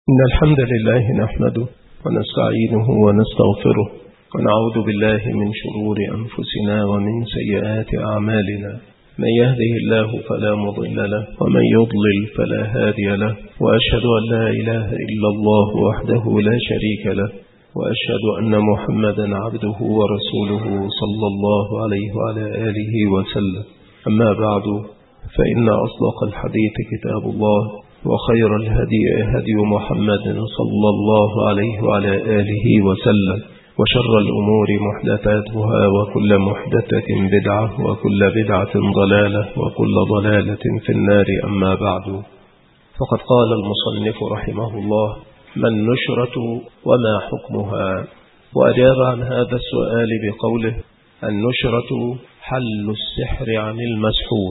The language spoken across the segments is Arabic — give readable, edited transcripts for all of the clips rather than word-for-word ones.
إن الحمد لله نحمده ونستعينه ونستغفره ونعوذ بالله من شرور أنفسنا ومن سيئات أعمالنا. من يهده الله فلا مضل له ومن يضلل فلا هادي له، وأشهد أن لا إله إلا الله وحده لا شريك له، وأشهد أن محمدا عبده ورسوله صلى الله عليه وعلى آله وسلم. أما بعد، فإن أصدق الحديث كتاب الله، وخير الهدي هدي محمد صلى الله عليه وعلى آله وسلم، وشر الأمور محدثاتها، وكل محدثة بدعة، وكل بدعة ضلالة، وكل ضلالة في النار. أما بعد، فقد قال المصنف رحمه الله: ما النشرة وما حكمها؟ وأجاب عن هذا السؤال بقوله: النشرة حل السحر عن المسحور،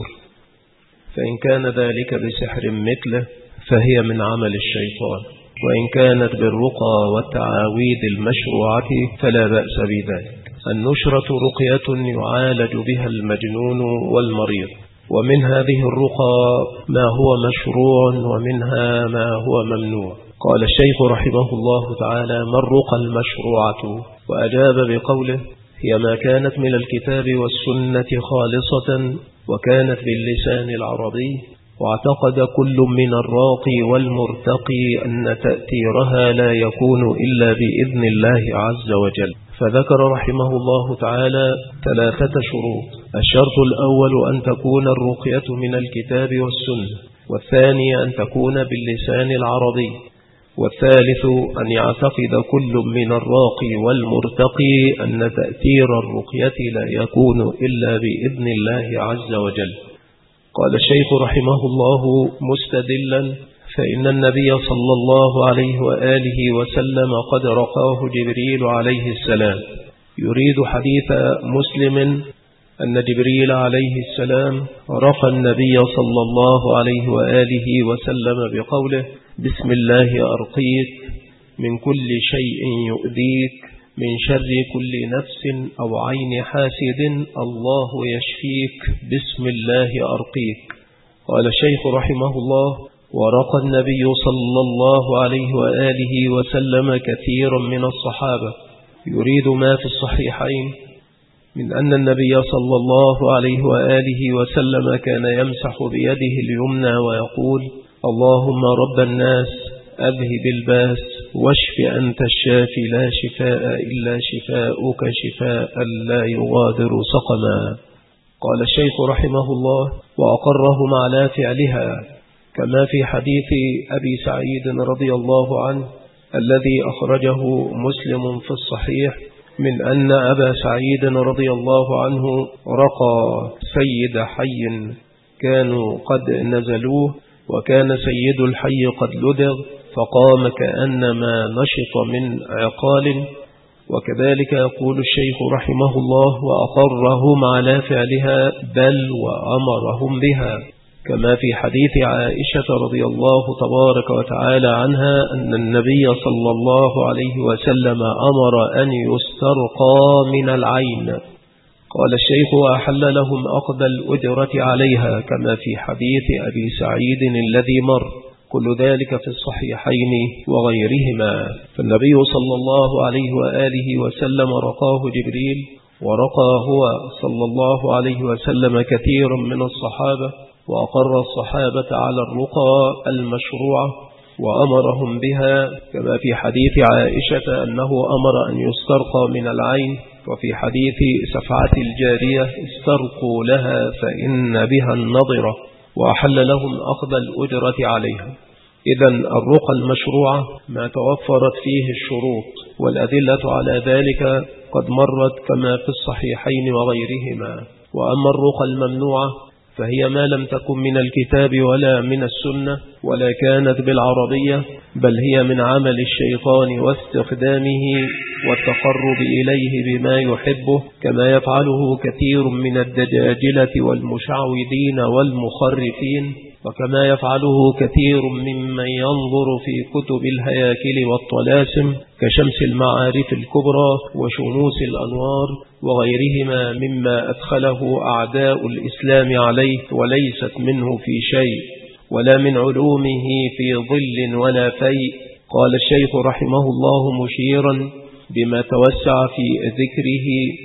فإن كان ذلك بسحر مثله فهي من عمل الشيطان، وإن كانت بالرقى والتعاويذ المشروعة فلا بأس بذلك. النشرة رقية يعالج بها المجنون والمريض، ومن هذه الرقى ما هو مشروع ومنها ما هو ممنوع. قال الشيخ رحمه الله تعالى: ما الرقى المشروعة؟ وأجاب بقوله: هي ما كانت من الكتاب والسنة خالصة، وكانت باللسان العربي، واعتقد كل من الراقي والمرتقي أن تأثيرها لا يكون إلا بإذن الله عز وجل. فذكر رحمه الله تعالى 3 شروط: الشرط الأول أن تكون الرقية من الكتاب والسنة، والثاني أن تكون باللسان العربي، والثالث أن يعتقد كل من الراقي والمرتقي أن تأثير الرقية لا يكون إلا بإذن الله عز وجل. قال الشيخ رحمه الله مستدلا: فإن النبي صلى الله عليه وآله وسلم قد رقاه جبريل عليه السلام. يريد حديث مسلم أن جبريل عليه السلام رقى النبي صلى الله عليه وآله وسلم بقوله: بسم الله أرقيك من كل شيء يؤذيك، من شر كل نفس أو عين حاسد، الله يشفيك، بسم الله أرقيك. قال الشيخ رحمه الله: ورقى النبي صلى الله عليه وآله وسلم كثيرا من الصحابة. يريد ما في الصحيحين من أن النبي صلى الله عليه وآله وسلم كان يمسح بيده اليمنى ويقول: اللهم رب الناس أذهب الباس واشف أنت الشافي لا شفاء إلا شفاؤك شفاء لا يغادر سقما. قال الشيخ رحمه الله: وأقرهم على فعلها، كما في حديث أبي سعيد رضي الله عنه الذي أخرجه مسلم في الصحيح، من أن أبا سعيد رضي الله عنه رقى سيد حي كانوا قد نزلوه، وكان سيد الحي قد لدغ فقام كأنما نشط من عقال. وكذلك يقول الشيخ رحمه الله: وأقرهم على فعلها بل وأمرهم بها، كما في حديث عائشة رضي الله تبارك وتعالى عنها أن النبي صلى الله عليه وسلم أمر أن يسترقى من العين. قال الشيخ: وأحل لهم أخذ الأجرة عليها، كما في حديث أبي سعيد الذي مر، كل ذلك في الصحيحين وغيرهما. فالنبي صلى الله عليه وآله وسلم رقاه جبريل، ورقى هو صلى الله عليه وسلم كثيرا من الصحابة، وأقر الصحابة على الرقى المشروعة وأمرهم بها، كما في حديث عائشة أنه أمر أن يسترقى من العين، وفي حديث سفعة الجارية: استرقوا لها فإن بها النظرة، وأحل لهم أخذ الأجرة عليها. إذن الرقى المشروعة ما توفرت فيه الشروط، والأدلة على ذلك قد مرت كما في الصحيحين وغيرهما. وأما الرقى الممنوعة فهي ما لم تكن من الكتاب ولا من السنة، ولا كانت بالعربية، بل هي من عمل الشيطان واستخدامه والتقرب إليه بما يحبه، كما يفعله كثير من الدجاجلة والمشعوذين والمخرفين، وكما يفعله كثير ممن ينظر في كتب الهياكل والطلاسم كشمس المعارف الكبرى وشموس الأنوار وغيرهما مما أدخله أعداء الإسلام عليه، وليست منه في شيء، ولا من علومه في ظل ولا فيء، قال الشيخ رحمه الله مشيرا بما توسع في ذكره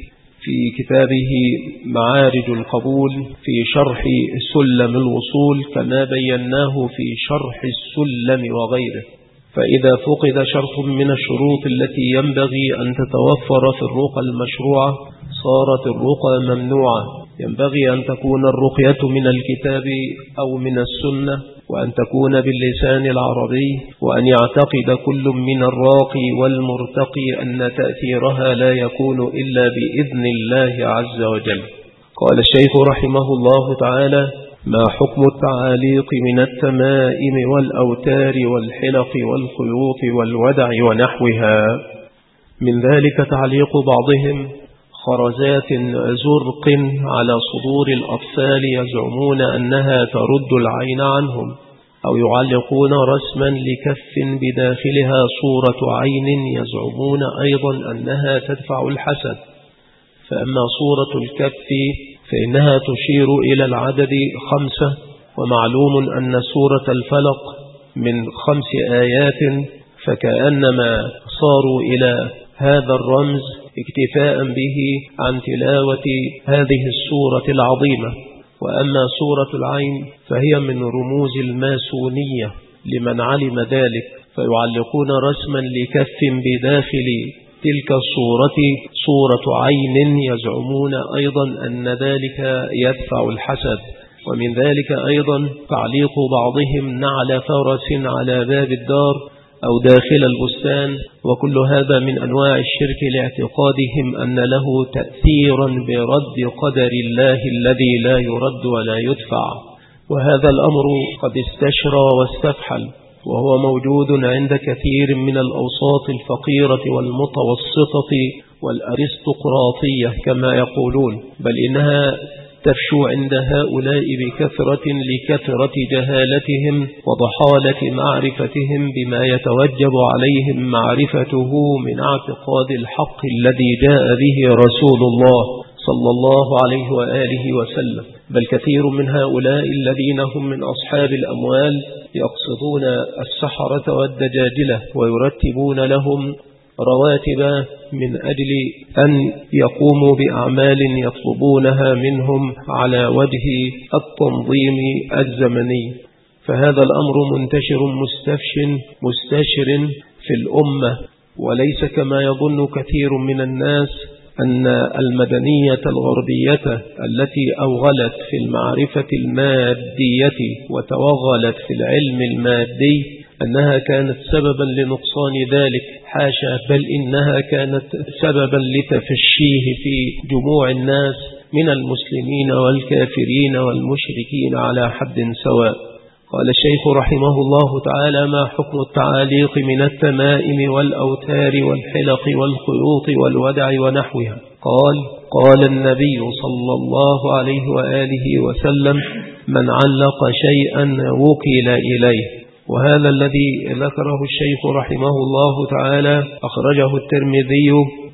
في كتابه معارج القبول في شرح سلم الوصول كما بيناه في شرح السلم وغيره. فإذا فقد شرط من الشروط التي ينبغي أن تتوفر في الرقى المشروعة صارت الرقى ممنوعة. ينبغي أن تكون الرقية من الكتاب أو من السنة، وأن تكون باللسان العربي، وأن يعتقد كل من الراقي والمرتقي أن تأثيرها لا يكون إلا بإذن الله عز وجل. قال الشيخ رحمه الله تعالى: ما حكم التعاليق من التمائم والأوتار والحلق والخيوط والودع ونحوها؟ من ذلك تعليق بعضهم خرزات زرق على صدور الأطفال يزعمون أنها ترد العين عنهم، أو يعلقون رسما لكف بداخلها صورة عين يزعمون أيضا أنها تدفع الحسد. فأما صورة الكف فإنها تشير إلى العدد 5، ومعلوم أن سورة الفلق من 5 آيات، فكأنما صاروا إلى هذا الرمز اكتفاء به عن تلاوة هذه السورة العظيمة. وأما سورة العين فهي من رموز الماسونية لمن علم ذلك، فيعلقون رسما لكف بداخل تلك الصورة صورة عين يزعمون أيضا أن ذلك يدفع الحسد. ومن ذلك أيضا تعليق بعضهم نعل فرس على باب الدار أو داخل البستان، وكل هذا من أنواع الشرك لاعتقادهم أن له تأثيرا برد قدر الله الذي لا يرد ولا يدفع. وهذا الأمر قد استشرى واستفحل، وهو موجود عند كثير من الأوساط الفقيرة والمتوسطة والأرستقراطية كما يقولون، بل إنها تفشو عند هؤلاء بكثرة لكثرة جهالتهم وضحالة معرفتهم بما يتوجب عليهم معرفته من اعتقاد الحق الذي جاء به رسول الله صلى الله عليه وآله وسلم. بل كثير من هؤلاء الذين هم من أصحاب الأموال يقصدون السحرة والدجاجلة ويرتبون لهم رواتب من أجل أن يقوموا بأعمال يطلبونها منهم على وجه التنظيم الزمني. فهذا الأمر منتشر مستشر في الأمة، وليس كما يظن كثير من الناس أن المدنية الغربية التي أوغلت في المعرفة المادية وتوغلت في العلم المادي أنها كانت سببا لنقصان ذلك، حاشا، بل إنها كانت سببا لتفشيه في جموع الناس من المسلمين والكافرين والمشركين على حد سواء. قال الشيخ رحمه الله تعالى: ما حكم التعاليق من التمائم والأوتار والحلق والخيوط والودع ونحوها؟ قال النبي صلى الله عليه وآله وسلم: من علق شيئا وكل إليه. وهذا الذي ذكره الشيخ رحمه الله تعالى أخرجه الترمذي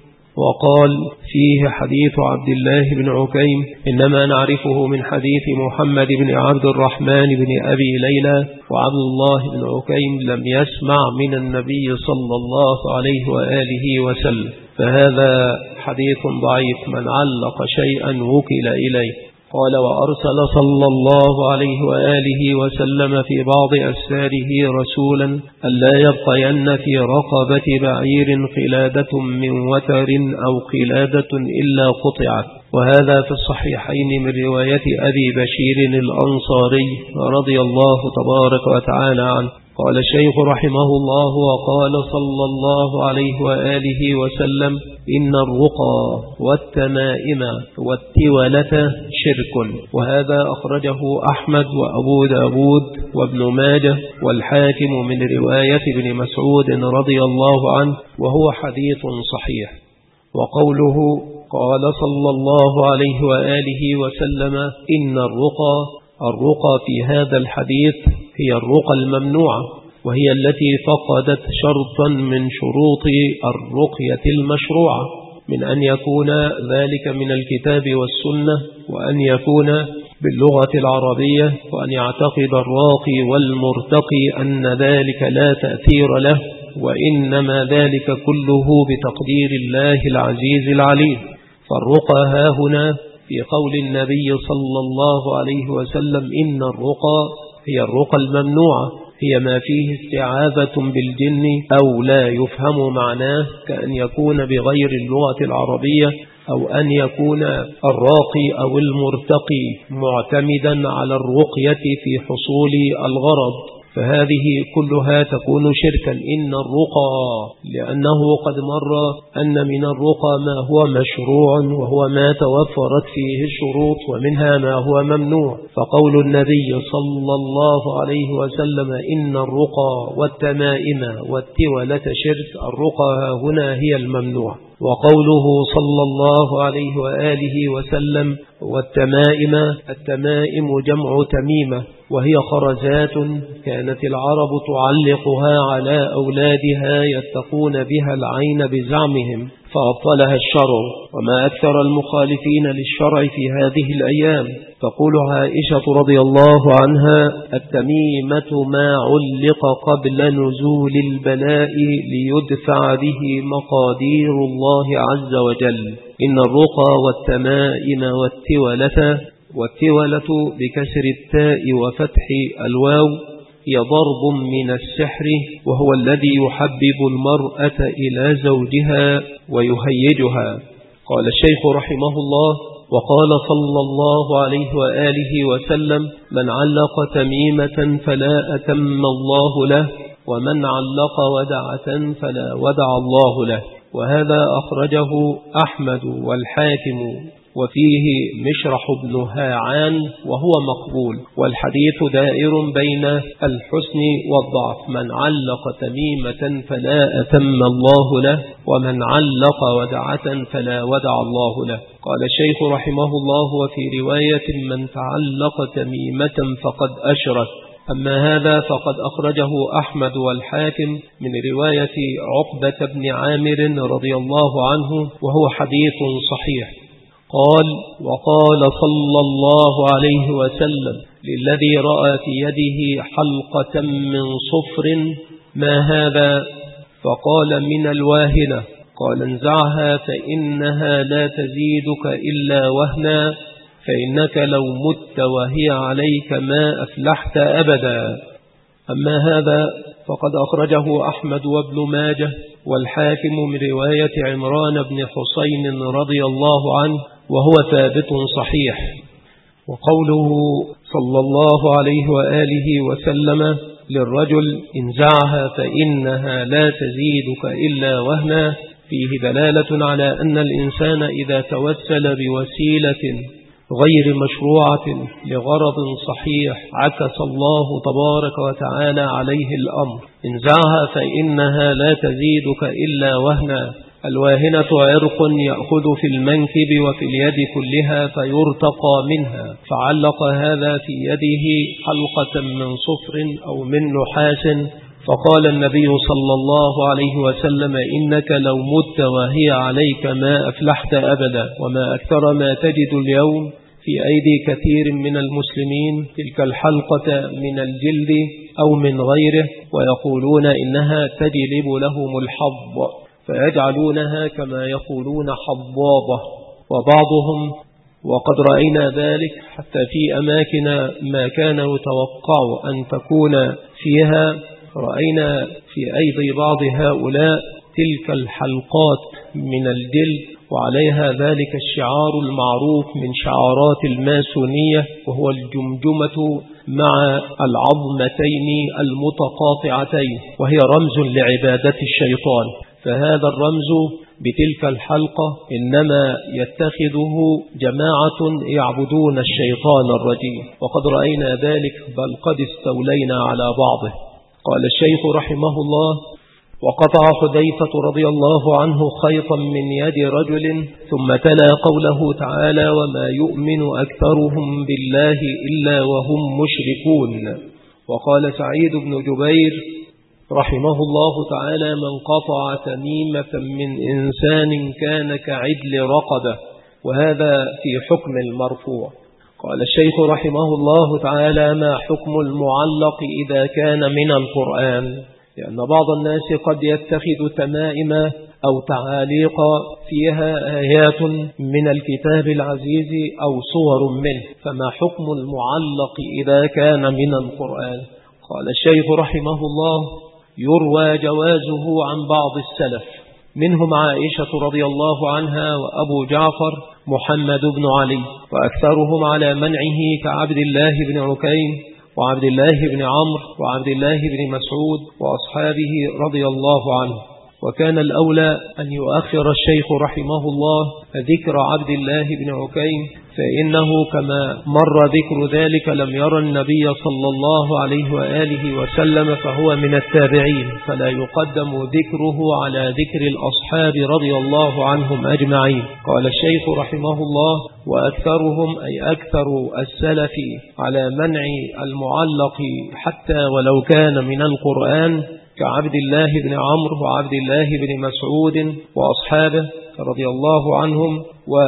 وقال فيه حديث عبد الله بن عكيم، إنما نعرفه من حديث محمد بن عبد الرحمن بن أبي ليلى، وعبد الله بن عكيم لم يسمع من النبي صلى الله عليه وآله وسلم، فهذا حديث ضعيف من علق شيئا وكل إليه. قال: وأرسل صلى الله عليه وآله وسلم في بعض أسفاره رسولا ألا يبقين في رقبة بعير قلادة من وتر أو قلادة إلا قطعت. وهذا في الصحيحين من رواية أبي بشير الأنصاري رضي الله تبارك وتعالى عنه. قال الشيخ رحمه الله: وقال صلى الله عليه وآله وسلم: إن الرقى والتمائم والتولة شرك. وهذا أخرجه أحمد وأبو داود وابن ماجه والحاكم من رواية ابن مسعود رضي الله عنه، وهو حديث صحيح. وقوله قال صلى الله عليه وآله وسلم: إن الرقى في هذا الحديث هي الرقى الممنوعة، وهي التي فقدت شرطا من شروط الرقية المشروعة، من أن يكون ذلك من الكتاب والسنة، وأن يكون باللغة العربية، وأن يعتقد الراقي والمرتقي أن ذلك لا تأثير له، وإنما ذلك كله بتقدير الله العزيز العليم. فالرقى هاهنا في قول النبي صلى الله عليه وسلم إن الرقى هي الرقى الممنوعة، هي ما فيه استعاذة بالجن أو لا يفهم معناه، كأن يكون بغير اللغة العربية، أو أن يكون الراقي أو المرتقي معتمدا على الرقية في حصول الغرض، فهذه كلها تكون شركا. إن الرقى لأنه قد مر أن من الرقى ما هو مشروع وهو ما توفرت فيه الشروط، ومنها ما هو ممنوع. فقول النبي صلى الله عليه وسلم إن الرقى والتمائم والتولة شرك، الرقى هنا هي الممنوع. وقوله صلى الله عليه وآله وسلم والتمائم، التمائم جمع تميمة، وهي خرزات كانت العرب تعلقها على أولادها يتقون بها العين بزعمهم، فأبطلها الشرع. وما أكثر المخالفين للشرع في هذه الأيام. تقول عائشة رضي الله عنها التميمة ما علق قبل نزول البلاء ليدفع به مقادير الله عز وجل. إن الرقى والتمائم والتولة بكسر التاء وفتح الواو هي ضرب من السحر، وهو الذي يحبب المرأة إلى زوجها ويهيجها. قال الشيخ رحمه الله وقال صلى الله عليه وآله وسلم من علق تميمة فلا أتم الله له، ومن علق ودعة فلا ودع الله له. وهذا أخرجه أحمد والحاكم، وفيه مشرح بن هاعان وهو مقبول، والحديث دائر بين الحسن والضعف. من علق تميمة فلا أتم الله له، ومن علق ودعة فلا ودع الله له. قال الشيخ رحمه الله وفي رواية من تعلق تميمة فقد أشرك. أما هذا فقد أخرجه أحمد والحاكم من رواية عقبة بن عامر رضي الله عنه، وهو حديث صحيح. قال وقال صلى الله عليه وسلم للذي رأى في يده حلقة من صفر ما هذا؟ فقال من الواهنة. قال انزعها فإنها لا تزيدك إلا وهنا، فإنك لو مت وهي عليك ما أفلحت أبدا. أما هذا فقد أخرجه أحمد وابن ماجه والحاكم من رواية عمران بن حسين رضي الله عنه، وهو ثابت صحيح. وقوله صلى الله عليه وآله وسلم للرجل انزعها فإنها لا تزيدك إلا وهنا فيه دلالة على أن الإنسان إذا توسل بوسيلة غير مشروعة لغرض صحيح عكس الله تبارك وتعالى عليه الأمر. انزعها فإنها لا تزيدك إلا وهنا. الواهنة عرق يأخذ في المنكب وفي اليد كلها فيرتقى منها، فعلق هذا في يده حلقة من صفر أو من نحاس. فقال النبي صلى الله عليه وسلم إنك لو مت وهي عليك ما أفلحت أبدا. وما أكثر ما تجد اليوم في أيدي كثير من المسلمين تلك الحلقة من الجلد أو من غيره، ويقولون إنها تجلب لهم الحظ، فيجعلونها كما يقولون حظاظة. وبعضهم وقد رأينا ذلك حتى في أماكن ما كان يتوقع أن تكون فيها، رأينا في أيدي بعض هؤلاء تلك الحلقات من الجلد وعليها ذلك الشعار المعروف من شعارات الماسونية، وهو الجمجمة مع العظمتين المتقاطعتين، وهي رمز لعبادة الشيطان. فهذا الرمز بتلك الحلقة إنما يتخذه جماعة يعبدون الشيطان الرجيم، وقد رأينا ذلك بل قد استولينا على بعضه. قال الشيخ رحمه الله وقطع حذيفة رضي الله عنه خيطا من يد رجل، ثم تلا قوله تعالى وما يؤمن أكثرهم بالله إلا وهم مشركون. وقال سعيد بن جبير رحمه الله تعالى من قطع تميمة من إنسان كان كعدل رقبة، وهذا في حكم المرفوع. قال الشيخ رحمه الله تعالى ما حكم المعلق إذا كان من القرآن؟ لأن بعض الناس قد يتخذ تمائم أو تعاليق فيها آيات من الكتاب العزيز أو صور منه، فما حكم المعلق إذا كان من القرآن؟ قال الشيخ رحمه الله: يروى جوازه عن بعض السلف، منهم عائشة رضي الله عنها وأبو جعفر محمد بن علي، وأكثرهم على منعه كعبد الله بن عكيم وعبد الله بن عمرو وعبد الله بن مسعود وأصحابه رضي الله عنه. وكان الأولى أن يؤخر الشيخ رحمه الله ذكر عبد الله بن عكيم، فإنه كما مر ذكر ذلك لم يرى النبي صلى الله عليه وآله وسلم، فهو من التابعين، فلا يقدم ذكره على ذكر الأصحاب رضي الله عنهم أجمعين. قال الشيخ رحمه الله: وأكثرهم أي أكثر السلف على منع المعلق حتى ولو كان من القرآن، كعبد الله بن عمرو وعبد الله بن مسعود وأصحابه رضي الله عنهم،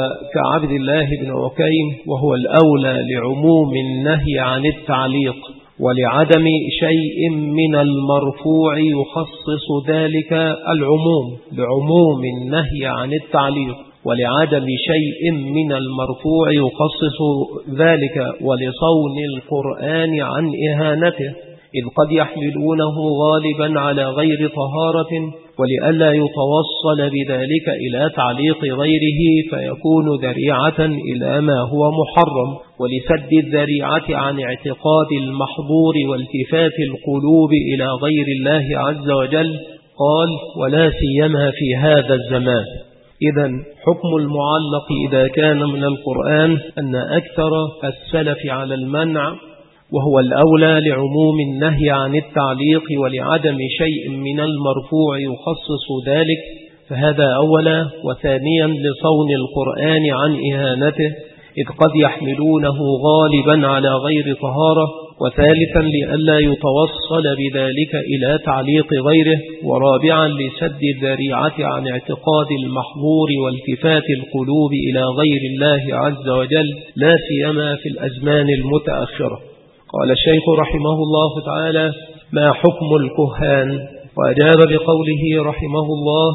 وكعبد الله بن عكيم، وهو الأولى لعموم النهي عن التعليق، ولعدم شيء من المرفوع يخصص ذلك العموم، لعموم النهي عن التعليق ولعدم شيء من المرفوع يخصص ذلك، ولصون القرآن عن إهانته، إذ قد يحملونه غالبا على غير طهارة، ولئلا يتوصل بذلك إلى تعليق غيره فيكون ذريعة إلى ما هو محرم، ولسد الذريعة عن اعتقاد المحظور والتفات القلوب إلى غير الله عز وجل. قال: ولا سيما في هذا الزمان. إذن حكم المعلق إذا كان من القرآن أن أكثر السلف على المنع، وهو الأولى لعموم النهي عن التعليق ولعدم شيء من المرفوع يخصص ذلك، فهذا أولا. وثانيا لصون القرآن عن إهانته، إذ قد يحملونه غالبا على غير طهارة. وثالثا لئلا يتوصل بذلك إلى تعليق غيره. ورابعا لسد الذريعة عن اعتقاد المحظور والتفات القلوب إلى غير الله عز وجل، لا سيما في الأزمان المتأخرة. قال الشيخ رحمه الله تعالى: ما حكم الكهان؟ وأجاب بقوله رحمه الله: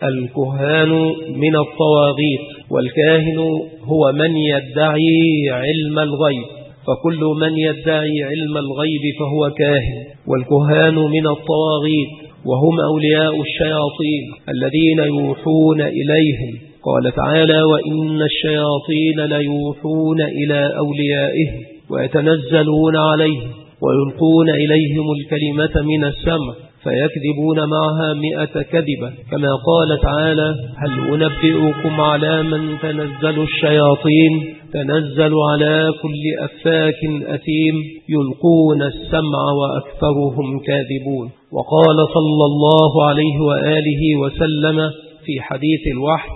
الكهان من الطواغيت، والكاهن هو من يدعي علم الغيب، فكل من يدعي علم الغيب فهو كاهن. والكهان من الطواغيت، وهم أولياء الشياطين الذين يوحون إليهم. قال تعالى: وإن الشياطين ليوحون إلى أوليائهم ويتنزلون عليهم ويلقون إليهم الكلمة من السمع فيكذبون معها 100 كذبة، كما قال تعالى: هل أنبئكم على من تنزل الشياطين؟ تنزل على كل أفاك أثيم يلقون السمع وأكثرهم كاذبون. وقال صلى الله عليه وآله وسلم في حديث الوحي: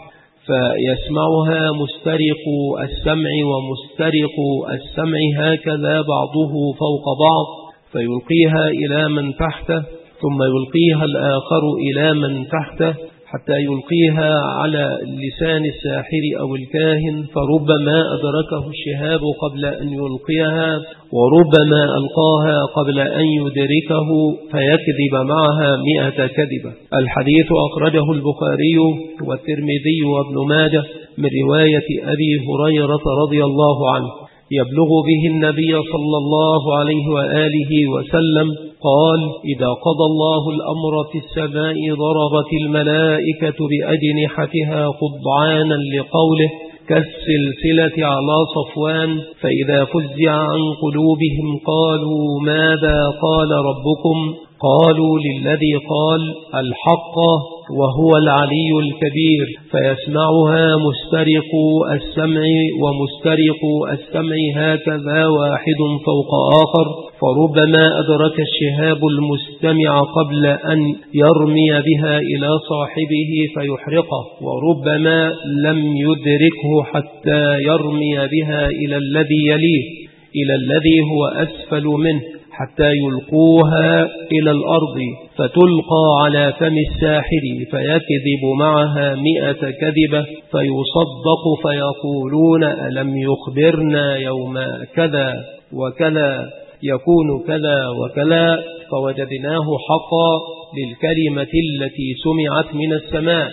فيسمعها مسترق السمع ومسترق السمع هكذا بعضه فوق بعض، فيلقيها إلى من تحته، ثم يلقيها الآخر إلى من تحته، حتى يلقيها على لسان الساحر أو الكاهن، فربما أدركه الشهاب قبل أن يلقيها، وربما ألقاها قبل أن يدركه فيكذب معها 100 كذبة. الحديث أخرجه البخاري والترمذي وابن ماجه من رواية أبي هريرة رضي الله عنه، يبلغ به النبي صلى الله عليه وآله وسلم قال: إذا قضى الله الأمر في السماء ضربت الملائكة بأجنحتها خضعانا لقوله كالسلسلة على صفوان، فإذا فزع عن قلوبهم قالوا ماذا قال ربكم؟ قالوا للذي قال الحق وهو العلي الكبير، فيسمعها مسترق السمع ومسترق السمع هكذا واحد فوق آخر، فربما أدرك الشهاب المستمع قبل أن يرمي بها إلى صاحبه فيحرقه، وربما لم يدركه حتى يرمي بها إلى الذي يليه، إلى الذي هو أسفل منه، حتى يلقوها إلى الأرض فتلقى على فم الساحر فيكذب معها 100 كذبة، فيصدق فيقولون ألم يخبرنا يوم كذا وكذا يكون كذا وكذا، فوجدناه حقا للكلمة التي سمعت من السماء.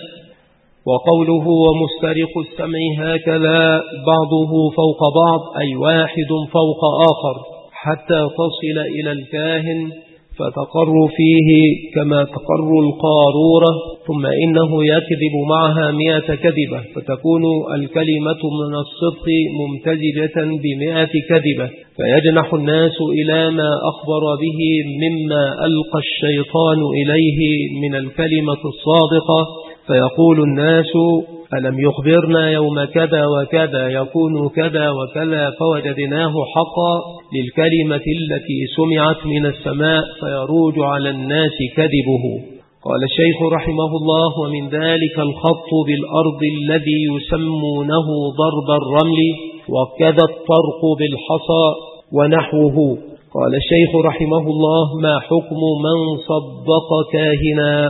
وقوله ومسترق السمع هكذا بعضه فوق بعض أي واحد فوق آخر حتى تصل إلى الكاهن فتقر فيه كما تقر القارورة، ثم إنه يكذب معها 100 كذبة فتكون الكلمة من الصدق ممتزجة ب100 كذبة، فيجنح الناس إلى ما أخبر به مما ألقى الشيطان إليه من الكلمة الصادقة، فيقول الناس ألم يخبرنا يوم كذا وكذا يكون كذا وكذا فوجدناه حقا للكلمة التي سمعت من السماء فيروج على الناس كذبه. قال الشيخ رحمه الله ومن ذلك الخط بالأرض الذي يسمونه ضرب الرمل وكذا الطرق بالحصى ونحوه. قال الشيخ رحمه الله ما حكم من صدق كاهنا؟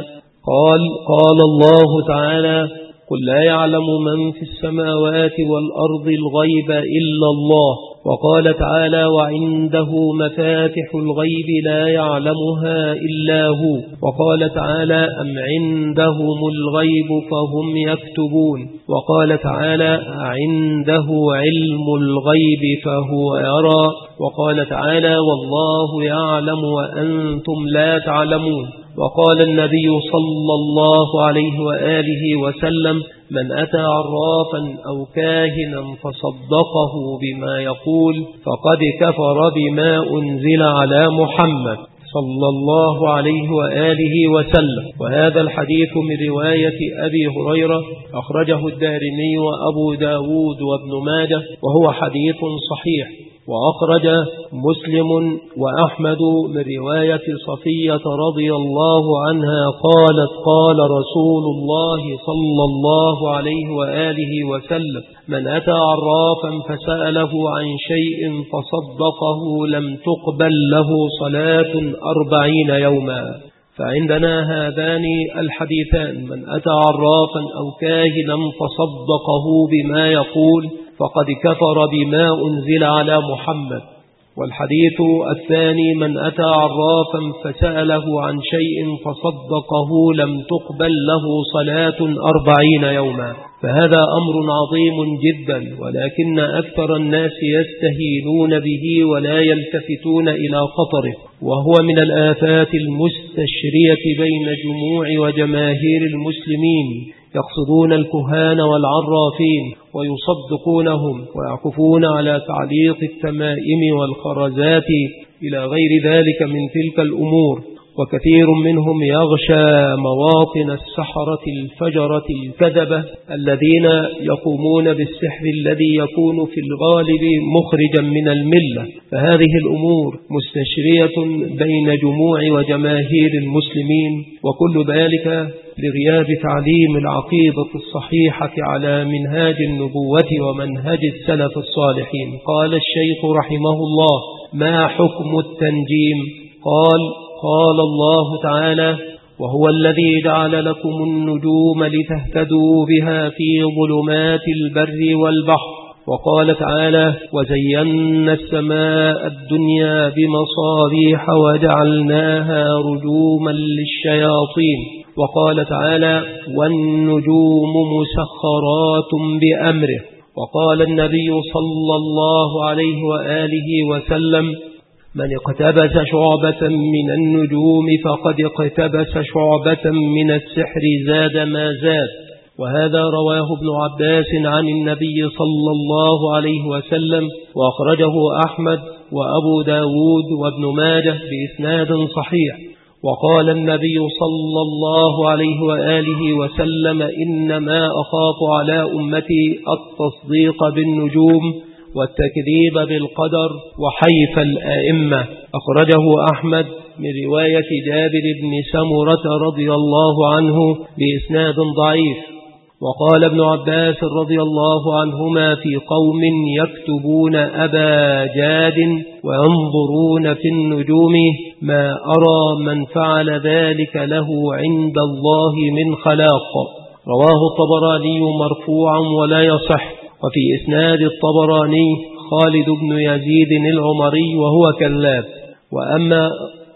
قال الله تعالى قل لا يعلم من في السماوات والأرض الغيب إلا الله. وقال تعالى وعنده مفاتح الغيب لا يعلمها إلا هو. وقال تعالى أم عندهم الغيب فهم يكتبون. وقال تعالى عنده علم الغيب فهو يرى. وقال تعالى والله يعلم وأنتم لا تعلمون. وقال النبي صلى الله عليه وآله وسلم من أتى عرافا أو كاهنا فصدقه بما يقول فقد كفر بما أنزل على محمد صلى الله عليه وآله وسلم. وهذا الحديث من رواية أبي هريرة أخرجه الدارمي وأبو داود وابن ماجه وهو حديث صحيح. وأخرج مسلم وأحمد من رواية صفية رضي الله عنها قالت قال رسول الله صلى الله عليه وآله وسلم من أتى عرافا فسأله عن شيء فصدقه لم تقبل له صلاة 40 يوما. فعندنا هذان الحديثان من أتى عرافا أو كاهنا فصدقه بما يقول فقد كفر بما أنزل على محمد. والحديث الثاني من أتى عرافا فسأله عن شيء فصدقه لم تقبل له صلاة 40 يوما. فهذا أمر عظيم جدا، ولكن أكثر الناس يستهينون به ولا يلتفتون إلى خطره، وهو من الآفات المستشرية بين جموع وجماهير المسلمين، يقصدون الكهان والعرافين ويصدقونهم ويعكفون على تعليق التمائم والخرزات إلى غير ذلك من تلك الأمور. وكثير منهم يغشى مواطن السحرة الفجرة الكذبة الذين يقومون بالسحر الذي يكون في الغالب مخرجا من الملة. فهذه الأمور مستشرية بين جموع وجماهير المسلمين، وكل ذلك لغياب تعليم العقيدة الصحيحة على منهاج النبوة ومنهج السلف الصالحين. قال الشيخ رحمه الله ما حكم التنجيم؟ قال الله تعالى وهو الذي جعل لكم النجوم لتهتدوا بها في ظلمات البر والبحر. وقال تعالى وزينا السماء الدنيا بمصابيح وجعلناها رجوما للشياطين. وقال تعالى والنجوم مسخرات بأمره. وقال النبي صلى الله عليه وآله وسلم من اقتبس شعبة من النجوم فقد اقتبس شعبة من السحر زاد ما زاد. وهذا رواه ابن عباس عن النبي صلى الله عليه وسلم، وأخرجه أحمد وأبو داود وابن ماجه بإسناد صحيح. وقال النبي صلى الله عليه وآله وسلم إنما أخاف على أمتي التصديق بالنجوم والتكذيب بالقدر وحيف الآئمة. أخرجه أحمد من رواية جابر بن سمرة رضي الله عنه بإسناد ضعيف. وقال ابن عباس رضي الله عنهما في قوم يكتبون أبا جاد وينظرون في النجوم ما أرى من فعل ذلك له عند الله من خلاق. رواه الطبراني مرفوعا ولا يصح. وفي إسناد الطبراني خالد بن يزيد العمري وهو كذاب. وأما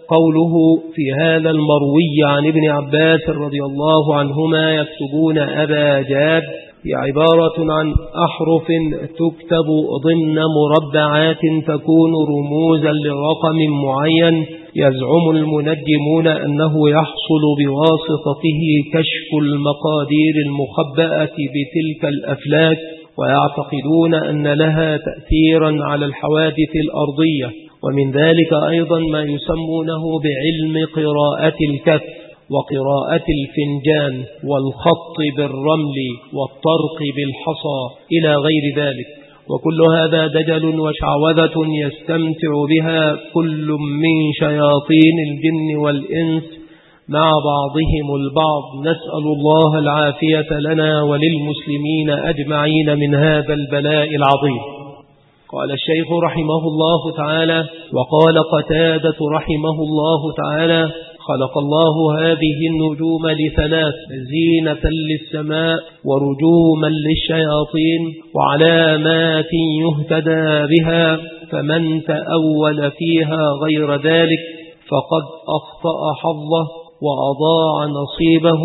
قوله في هذا المروي عن ابن عباس رضي الله عنهما يكتبون أبا جاد هي عبارة عن أحرف تكتب ضمن مربعات تكون رموزا لرقم معين، يزعم المنجمون أنه يحصل بواسطته كشف المقادير المخبأة بتلك الأفلاك، ويعتقدون أن لها تأثيرا على الحوادث الأرضية. ومن ذلك أيضا ما يسمونه بعلم قراءة الكف وقراءة الفنجان والخط بالرمل والطرق بالحصى إلى غير ذلك، وكل هذا دجل وشعوذة يستمتع بها كل من شياطين الجن والإنس مع بعضهم البعض، نسأل الله العافية لنا وللمسلمين أجمعين من هذا البلاء العظيم. قال الشيخ رحمه الله تعالى: وقال قتادة رحمه الله تعالى: خلق الله هذه النجوم لثلاث: زينة للسماء ورجوما للشياطين وعلامات يهتدى بها، فمن تأول فيها غير ذلك فقد أخطأ حظه وأضاع نصيبه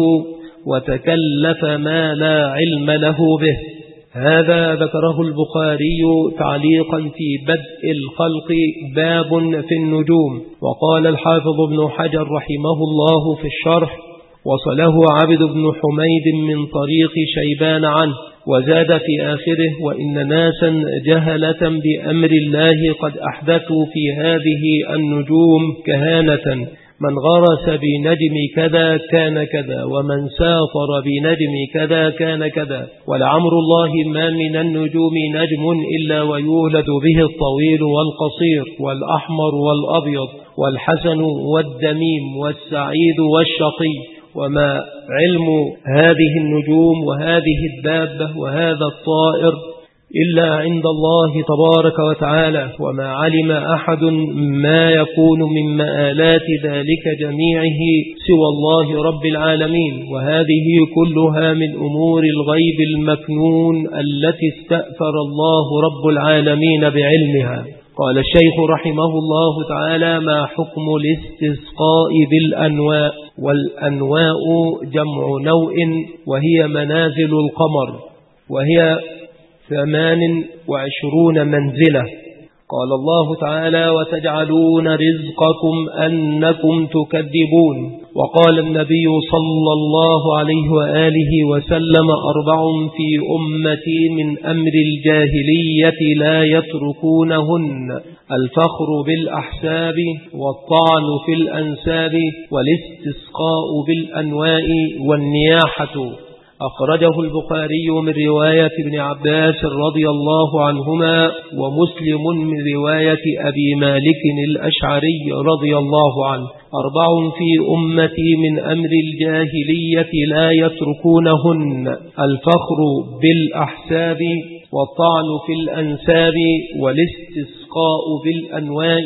وتكلف ما لا علم له به. هذا ذكره البخاري تعليقا في بدء الخلق باب في النجوم. وقال الحافظ ابن حجر رحمه الله في الشرح: وصله عبد بن حميد من طريق شيبان عنه، وزاد في آخره: وإن ناسا جهلة بأمر الله قد أحدثوا في هذه النجوم كهانة، من غرس بنجم كذا كان كذا، ومن سافر بنجم كذا كان كذا، ولعمر الله ما من النجوم نجم إلا ويولد به الطويل والقصير والأحمر والأبيض والحسن والدميم والسعيد والشقي، وما علم هذه النجوم وهذه الدابة وهذا الطائر إلا عند الله تبارك وتعالى، وما علم أحد ما يكون من مآلات ذلك جميعه سوى الله رب العالمين، وهذه كلها من أمور الغيب المكنون التي استأثر الله رب العالمين بعلمها. قال الشيخ رحمه الله تعالى: ما حكم الاستسقاء بالأنواء؟ والأنواء جمع نوء، وهي منازل القمر، وهي 28 منزلة. قال الله تعالى: وتجعلون رزقكم أنكم تكذبون. وقال النبي صلى الله عليه وآله وسلم: 4 في أمتي من أمر الجاهلية لا يتركونهن: الفخر بالأحساب، والطعن في الأنساب، والاستسقاء بالأنواء، والنياحة. أخرجه البخاري من رواية ابن عباس رضي الله عنهما، ومسلم من رواية أبي مالك الأشعري رضي الله عنه: 4 في أمتي من أمر الجاهلية لا يتركونهن: الفخر بالأحساب، والطعن في الأنساب، والاستسقاء بالأنواء،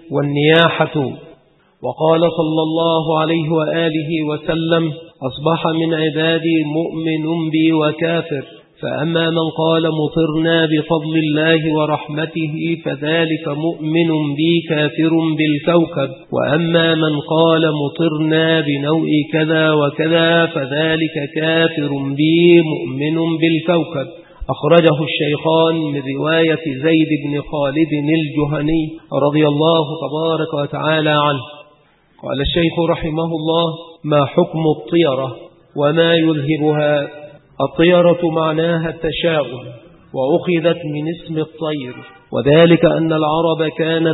والنياحة. وقال صلى الله عليه وآله وسلم: أصبح من عبادي مؤمن بي وكافر، فأما من قال مطرنا بفضل الله ورحمته فذلك مؤمن بي كافر بالكوكب، وأما من قال مطرنا بنوء كذا وكذا فذلك كافر بي مؤمن بالكوكب. أخرجه الشيخان من رواية زيد بن خالد الجهني رضي الله تبارك وتعالى عنه. قال الشيخ رحمه الله: ما حكم الطيرة وما يذهبها؟ الطيرة معناها التشاؤم، وأخذت من اسم الطير، وذلك أن العرب كانت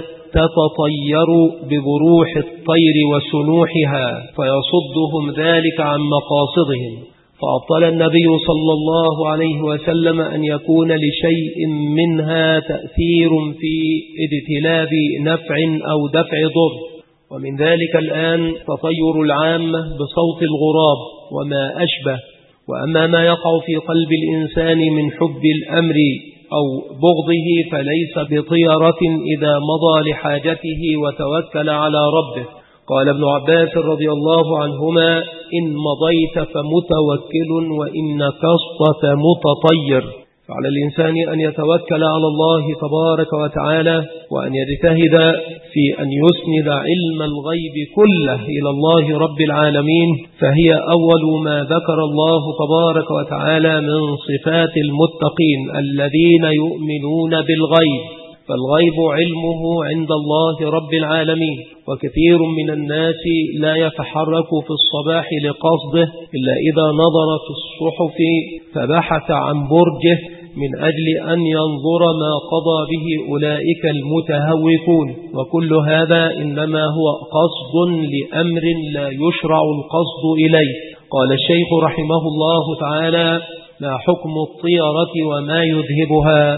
تتطير ببروح الطير وسنوحها فيصدهم ذلك عن مقاصدهم، فأبطل النبي صلى الله عليه وسلم أن يكون لشيء منها تأثير في اجتلاب نفع أو دفع ضر. ومن ذلك الآن تطير العامة بصوت الغراب وما أشبه. وأما ما يقع في قلب الإنسان من حب الأمر أو بغضه فليس بطيرة إذا مضى لحاجته وتوكل على ربه. قال ابن عباس رضي الله عنهما: إن مضيت فمتوكل، وإن كسط فمتطير. فعلى الإنسان أن يتوكل على الله تبارك وتعالى وأن يجتهد في أن يسند علم الغيب كله إلى الله رب العالمين، فهي أول ما ذكر الله تبارك وتعالى من صفات المتقين الذين يؤمنون بالغيب. فالغيب علمه عند الله رب العالمين، وكثير من الناس لا يتحرك في الصباح لقصده إلا إذا نظر في الصحف فبحث عن برجه من أجل أن ينظر ما قضى به أولئك المتهوكون، وكل هذا إنما هو قصد لأمر لا يشرع القصد إليه. قال الشيخ رحمه الله تعالى: لا حكم الطيرة وما يذهبها.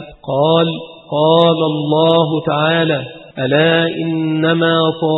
قال الله تعالى: ألا إنما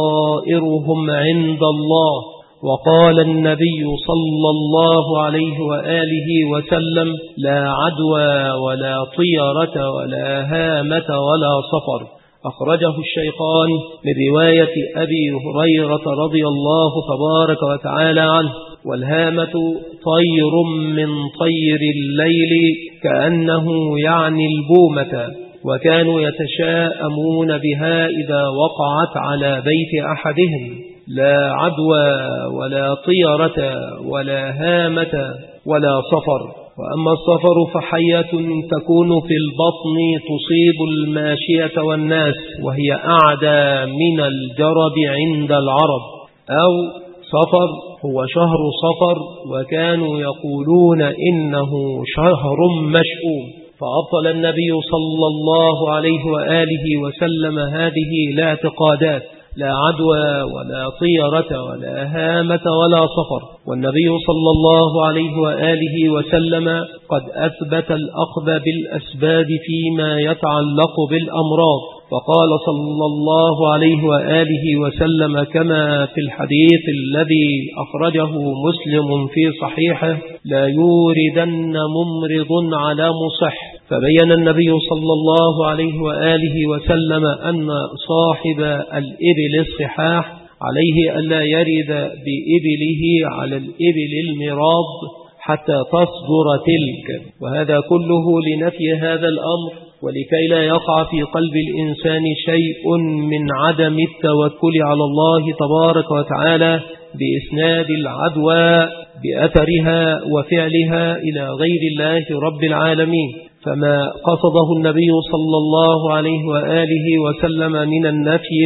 طائرهم عند الله. وقال النبي صلى الله عليه وآله وسلم: لا عدوى ولا طيرة ولا هامة ولا صفر. أخرجه الشيخان من رواية أبي هريرة رضي الله تبارك وتعالى عنه. والهامة طير من طير الليل كأنه يعني البومة، وكانوا يتشاءمون بها إذا وقعت على بيت أحدهم. لا عدوى ولا طيرة ولا هامة ولا صفر. وأما الصفر فحية تكون في البطن تصيب الماشية والناس، وهي أعدى من الجرب عند العرب. أو صفر هو شهر صفر، وكانوا يقولون إنه شهر مشؤوم، فأبطل النبي صلى الله عليه وآله وسلم هذه الاعتقادات: لا عدوى ولا طيرة ولا هامة ولا صفر. والنبي صلى الله عليه وآله وسلم قد أثبت الأخذ بالأسباب فيما يتعلق بالأمراض، فقال صلى الله عليه وآله وسلم كما في الحديث الذي أخرجه مسلم في صحيحه: لا يوردن ممرض على مصح. فبين النبي صلى الله عليه وآله وسلم أن صاحب الإبل الصحاح عليه ألا يرد بإبله على الإبل المراض حتى تصدر تلك. وهذا كله لنفي هذا الأمر، ولكي لا يقع في قلب الإنسان شيء من عدم التوكل على الله تبارك وتعالى بإسناد العدوى بأثرها وفعلها إلى غير الله رب العالمين. فما قصده النبي صلى الله عليه وآله وسلم من النفي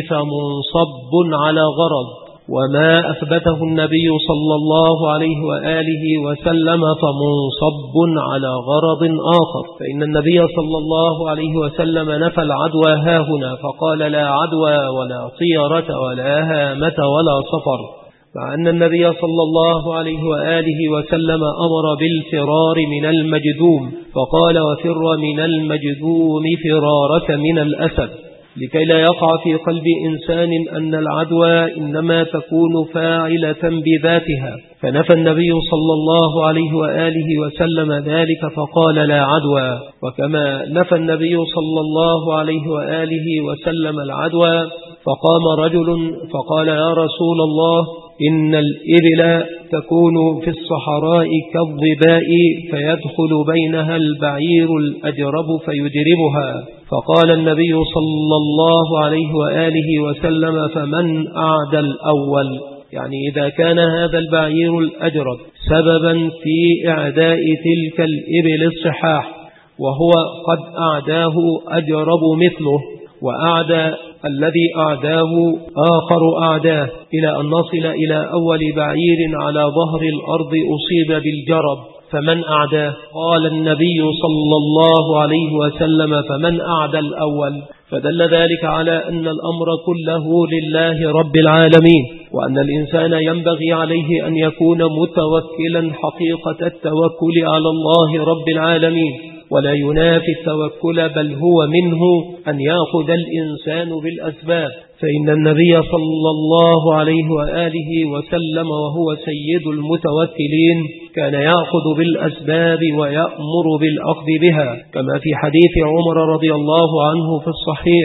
فمنصب على غرض، وما أثبته النبي صلى الله عليه وآله وسلم فمنصب على غرض آخر. فإن النبي صلى الله عليه وسلم نفى العدوى هاهنا فقال: لا عدوى ولا طيرة ولا هامة ولا صفر، مع أن النبي صلى الله عليه وآله وسلم أمر بالفرار من المجذوم، فقال: وفر من المجذوم فرارك من الأسد، لكي لا يقع في قلب إنسان أن العدوى إنما تكون فاعلة بذاتها. فنفى النبي صلى الله عليه وآله وسلم ذلك فقال: لا عدوى. وكما نفى النبي صلى الله عليه وآله وسلم العدوى فقام رجل فقال: يا رسول الله، إن الإبل تكون في الصحراء كالظباء فيدخل بينها البعير الأجرب فيجربها. فقال النبي صلى الله عليه وآله وسلم: فمن أعدى الأول؟ يعني إذا كان هذا البعير الأجرب سببا في إعداء تلك الإبل الصحاح، وهو قد أعداه أجرب مثله، وأعدى الذي أعداه آخر أعداه، إلى أن نصل إلى أول بعير على ظهر الأرض أصيب بالجرب، فمن أعداه؟ قال النبي صلى الله عليه وسلم: فمن أعدى الأول؟ فدل ذلك على أن الأمر كله لله رب العالمين، وأن الإنسان ينبغي عليه أن يكون متوكلا حقيقة التوكل على الله رب العالمين، ولا ينافي التوكل، بل هو منه أن يأخذ الإنسان بالأسباب. فإن النبي صلى الله عليه وآله وسلم وهو سيد المتوكلين كان يأخذ بالأسباب ويأمر بالأخذ بها، كما في حديث عمر رضي الله عنه في الصحيح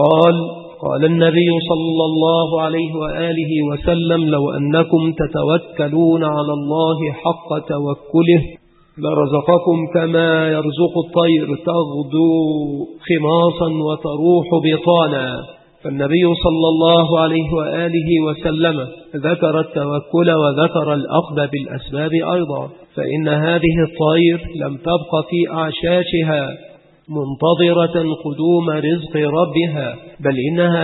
قال النبي صلى الله عليه وآله وسلم: لو أنكم تتوكلون على الله حق توكله لرزقكم كما يرزق الطير تغدو خماصا وتروح بطانا. فالنبي صلى الله عليه وآله وسلم ذكر التوكل وذكر الأخذ بالأسباب أيضا، فإن هذه الطير لم تبق في أعشاشها منتظرة قدوم رزق ربها، بل إنها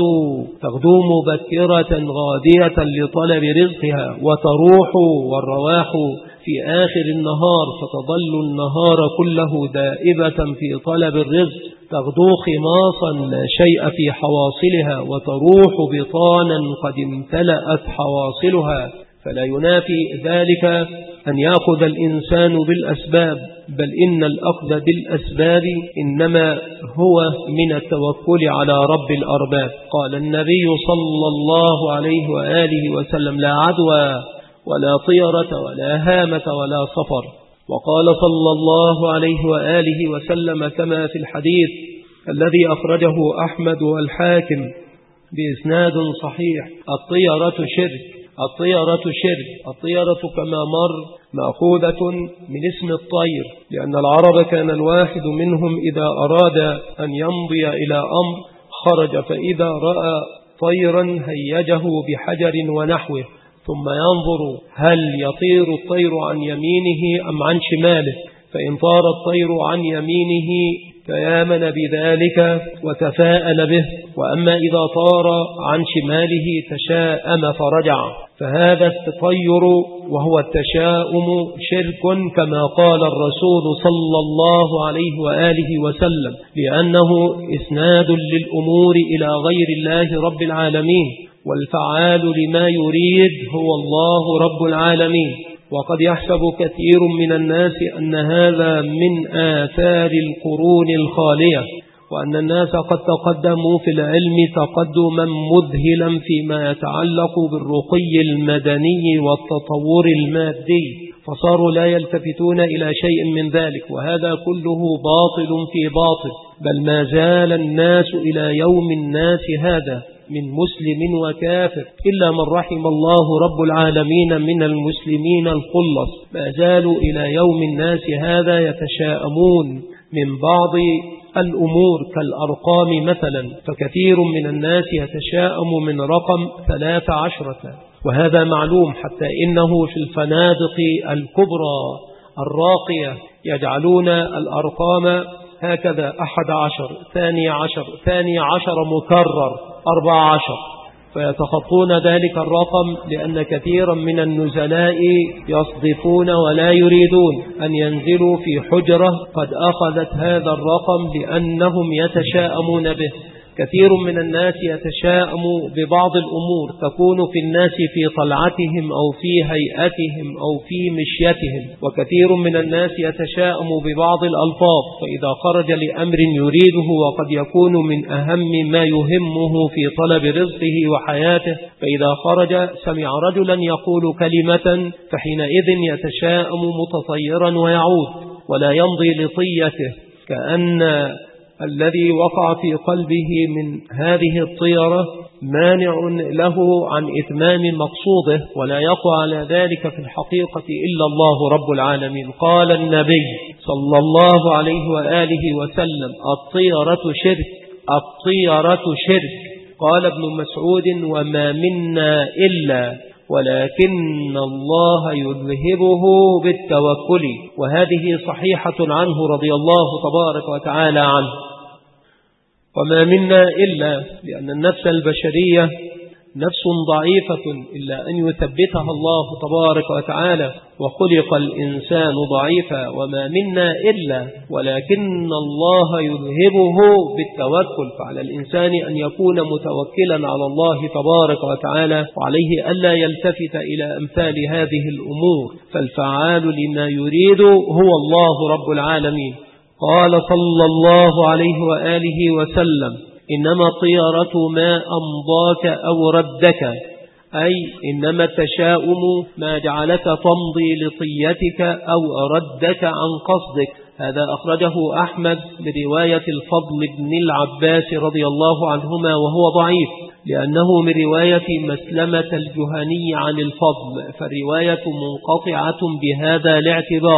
تغدو مبكرة غادية لطلب رزقها، وتروح والرواح في آخر النهار، فتظل النهار كله دائبة في طلب الرزق، تغدو خماصا لا شيء في حواصلها، وتروح بطانا قد امتلأت حواصلها. فلا ينافي ذلك أن يأخذ الإنسان بالأسباب، بل إن الأخذ بالأسباب إنما هو من التوكل على رب الأرباب. قال النبي صلى الله عليه وآله وسلم: لا عدوى ولا طيرة ولا هامة ولا صفر. وقال صلى الله عليه وآله وسلم كما في الحديث الذي أخرجه أحمد والحاكم بإسناد صحيح: الطيرة شرك، الطيرة شرك. الطيرة كما مر مأخوذة من اسم الطير، لأن العرب كان الواحد منهم إذا أراد أن يمضي إلى أمر خرج، فإذا رأى طيرا هيجه بحجر ونحوه، ثم ينظر هل يطير الطير عن يمينه أم عن شماله، فإن طار الطير عن يمينه تيامن بذلك وتفاءل به، وأما إذا طار عن شماله تشاءم فرجع. فهذا التطير وهو التشاؤم شرك كما قال الرسول صلى الله عليه وآله وسلم، لأنه إسناد للأمور إلى غير الله رب العالمين، والفعال لما يريد هو الله رب العالمين. وقد يحسب كثير من الناس أن هذا من آثار القرون الخالية، وأن الناس قد تقدموا في العلم تقدما مذهلا فيما يتعلق بالرقي المدني والتطور المادي، فصاروا لا يلتفتون إلى شيء من ذلك، وهذا كله باطل في باطل. بل ما زال الناس إلى يوم الناس هذا من مسلم وكافر، إلا من رحم الله رب العالمين من المسلمين الخلص، ما زالوا إلى يوم الناس هذا يتشاءمون من بعض الأمور كالأرقام مثلا، فكثير من الناس يتشاءم من رقم 13، وهذا معلوم، حتى إنه في الفنادق الكبرى الراقية يجعلون الأرقام هكذا: 11 12 مكرر 14، فيتخطون ذلك الرقم، لأن كثيرا من النزلاء يصدفون ولا يريدون أن ينزلوا في حجرة قد أخذت هذا الرقم لأنهم يتشاءمون به. كثير من الناس يتشاءم ببعض الأمور تكون في الناس في طلعتهم أو في هيئتهم أو في مشيتهم، وكثير من الناس يتشاءم ببعض الألفاظ، فإذا خرج لأمر يريده وقد يكون من أهم ما يهمه في طلب رزقه وحياته، فإذا خرج سمع رجلا يقول كلمة فحينئذ يتشاءم متطيرا ويعود ولا يمضي لطيته، كأن الذي وقع في قلبه من هذه الطيرة مانع له عن إتمام مقصوده، ولا يقع على ذلك في الحقيقة إلا الله رب العالمين. قال النبي صلى الله عليه وآله وسلم: الطيرة شرك، الطيرة شرك. قال ابن مسعود: وما منا إلا ولكن الله يذهبه بالتوكل. وهذه صحيحة عنه رضي الله تبارك وتعالى عنه. وما منا إلا، لأن النفس البشرية نفس ضعيفة إلا أن يثبتها الله تبارك وتعالى، وخلق الإنسان ضعيفا. وما منا إلا ولكن الله يذهبه بالتوكل، فعلى الإنسان أن يكون متوكلا على الله تبارك وتعالى، وعليه ألا يلتفت إلى أمثال هذه الأمور، فالفعال لما يريد هو الله رب العالمين. قال صلى الله عليه وآله وسلم: إنما الطيرة ما أمضاك أو ردك، أي إنما التشاؤم ما جعلك تمضي لطيتك أو ردك عن قصدك. هذا أخرجه أحمد برواية الفضل بن العباس رضي الله عنهما، وهو ضعيف لأنه من رواية مسلمة الجهني عن الفضل، فالرواية منقطعة بهذا الاعتبار.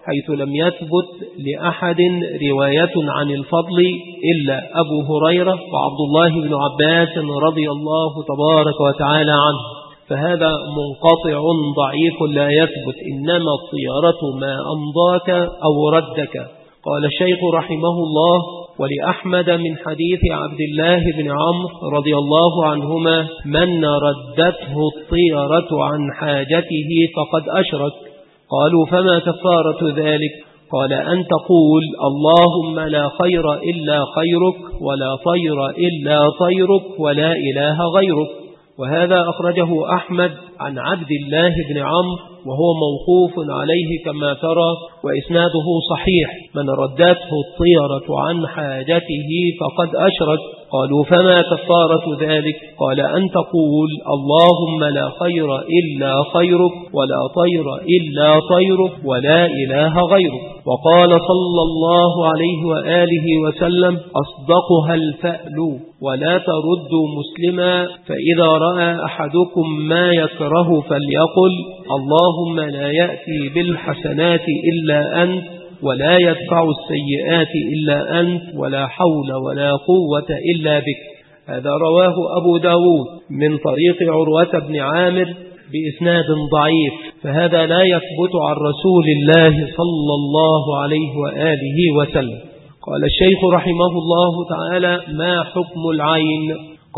حيث لم يثبت لأحد رواية عن الفضل إلا أبو هريرة وعبد الله بن عباس رضي الله تبارك وتعالى عنه، فهذا منقطع ضعيف لا يثبت، إنما الطيرة ما أمضاك أو ردك. قال الشيخ رحمه الله: ولأحمد من حديث عبد الله بن عمرو رضي الله عنهما: من ردته الطيرة عن حاجته فقد أشرك. قالوا: فما كفارة ذلك؟ قال: أن تقول: اللهم لا خير إلا خيرك، ولا طير إلا طيرك، ولا إله غيرك. وهذا أخرجه أحمد عن عبد الله بن عمرو وهو موقوف عليه كما ترى، وإسناده صحيح: من ردته الطيرة عن حاجته فقد أشرك. قالوا: فما كفارة ذلك؟ قال: أن تقول: اللهم لا خير إلا خيرك، ولا طير إلا طيرك، ولا إله غيرك. وقال صلى الله عليه وآله وسلم: أصدقها الفأل، ولا تردوا مسلما، فإذا رأى أحدكم ما يكره فليقل: اللهم لا يأتي بالحسنات إلا أنت، ولا يدفع السيئات إلا أنت، ولا حول ولا قوة إلا بك. هذا رواه أبو داود من طريق عروة بن عامر بإسناد ضعيف، فهذا لا يثبت عن رسول الله صلى الله عليه وآله وسلم. قال الشيخ رحمه الله تعالى: ما حكم العين؟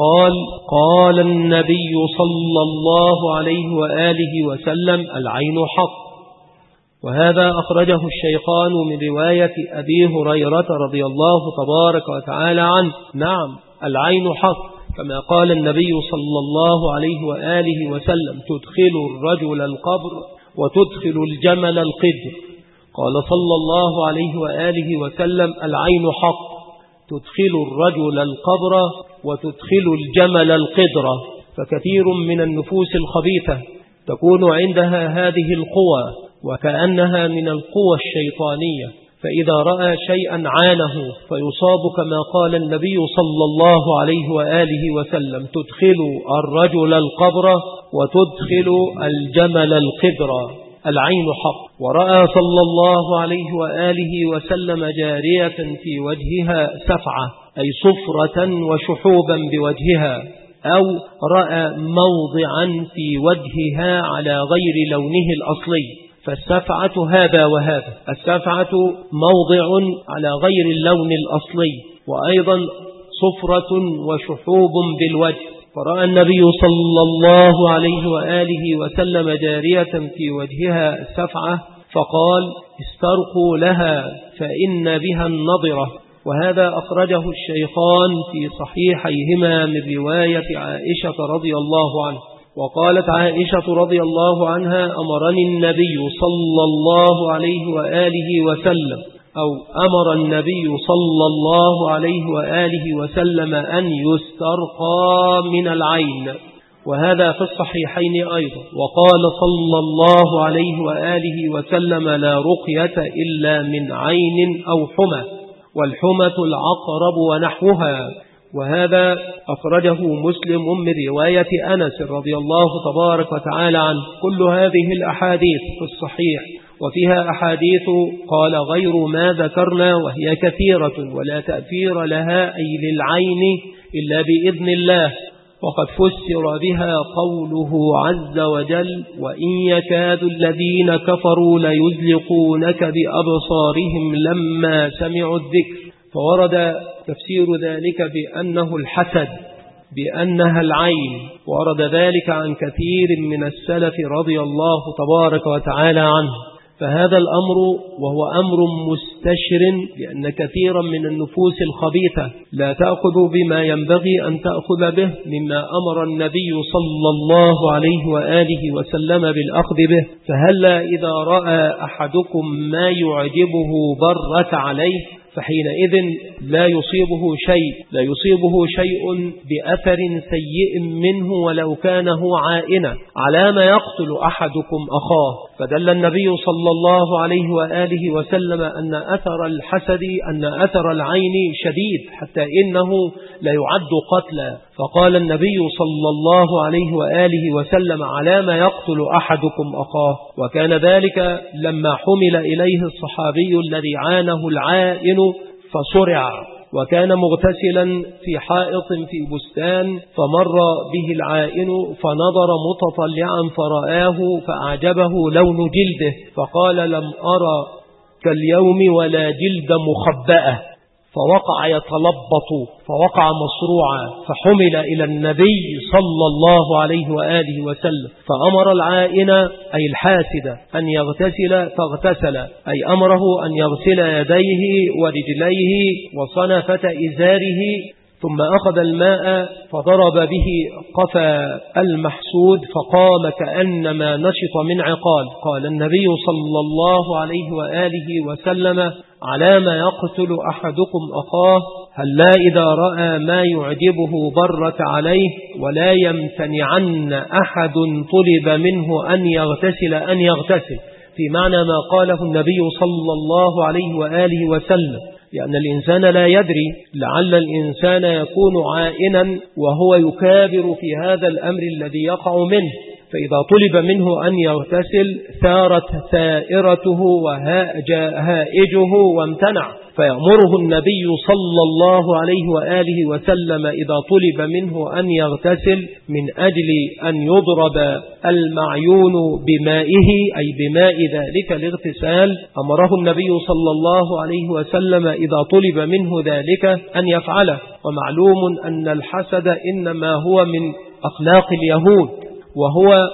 قال النبي صلى الله عليه وآله وسلم: العين حق. وهذا أخرجه الشيخان من رواية أبي هريرة رضي الله تبارك وتعالى عنه. نعم، العين حق، كما قال النبي صلى الله عليه وآله وسلم: تدخل الرجل القبر وتدخل الجمل القدر. قال صلى الله عليه وآله وسلم: العين حق، تدخل الرجل القبر وتدخل الجمل القدر. فكثير من النفوس الخبيثة تكون عندها هذه القوى، وكأنها من القوى الشيطانية، فإذا رأى شيئا عانه فيصاب كما قال النبي صلى الله عليه وآله وسلم: تدخل الرجل القبر وتدخل الجمل القدر. العين حق. ورأى صلى الله عليه وآله وسلم جارية في وجهها سفعة، أي صفرة وشحوبا بوجهها، أو رأى موضعا في وجهها على غير لونه الأصلي، فالسفعة هذا وهذا. السفعة موضع على غير اللون الأصلي، وأيضا صفرة وشحوب بالوجه. فرأى النبي صلى الله عليه وآله وسلم جارية في وجهها سفعة، فقال: استرقوا لها فإن بها النضرة. وهذا أخرجه الشيخان في صحيحيهما من رواية عائشة رضي الله عنها. وقالت عائشة رضي الله عنها: أمرني النبي صلى الله عليه وآله وسلم، أو أمر النبي صلى الله عليه وآله وسلم أن يسترقى من العين. وهذا في الصحيحين أيضا. وقال صلى الله عليه وآله وسلم: لا رقية إلا من عين أو حمى، والحمة العقرب ونحوها. وهذا أخرجه مسلم من رواية أنس رضي الله تبارك وتعالى عنه. كل هذه الأحاديث في الصحيح، وفيها أحاديث قال غير ما ذكرنا، وهي كثيرة ولا تأثير لها أي للعين إلا بإذن الله. وقد فسر بها قوله عز وجل: وإن يكاد الذين كفروا ليزلقونك بأبصارهم لما سمعوا الذكر. فورد تفسير ذلك بأنه الحسد، بأنها العين، ورد ذلك عن كثير من السلف رضي الله تبارك وتعالى عنه. فهذا الأمر وهو أمر مستشر، لأن كثيرا من النفوس الخبيثة لا تأخذ بما ينبغي أن تأخذ به مما أمر النبي صلى الله عليه وآله وسلم بالأخذ به. فهلا إذا رأى أحدكم ما يعجبه برت عليه، فحينئذ لا يصيبه شيء بأثر سيء منه ولو كان هو عائنا. على ما يقتل أحدكم أخاه، فدل النبي صلى الله عليه وآله وسلم أن أثر العين شديد حتى إنه لا يعد قتلا. فقال النبي صلى الله عليه وآله وسلم: على ما يقتل أحدكم أخاه؟ وكان ذلك لما حمل إليه الصحابي الذي عانه العائن فصرع، وكان مغتسلا في حائط في بستان، فمر به العائن فنظر متطلعا فرآه فأعجبه لون جلده، فقال: لم أرى كاليوم ولا جلد مخبأة، فوقع يتلبط فوقع مصروعا، فحمل إلى النبي صلى الله عليه وآله وسلم، فأمر العائن أي الحاسد أن يغتسل فاغتسل، أي أمره أن يغسل يديه ورجليه وصنفة إزاره، ثم أخذ الماء فضرب به قفا المحسود فقام كأنما نشط من عقال. قال النبي صلى الله عليه وآله وسلم: على ما يقتل أحدكم أخاه؟ هلا إذا رأى ما يعجبه برك عليه، ولا يمتنعن أحد طلب منه أن يغتسل، في معنى ما قاله النبي صلى الله عليه وآله وسلم، لأن الإنسان لا يدري، لعل الإنسان يكون عائنا وهو يكابر في هذا الأمر الذي يقع منه، فإذا طلب منه أن يغتسل ثارت ثائرته وهائجه وامتنع، فيأمره النبي صلى الله عليه وآله وسلم إذا طلب منه أن يغتسل من أجل أن يضرب المعيون بمائه أي بماء ذلك الاغتسال، أمره النبي صلى الله عليه وسلم إذا طلب منه ذلك أن يفعله. ومعلوم أن الحسد إنما هو من أخلاق اليهود، وهو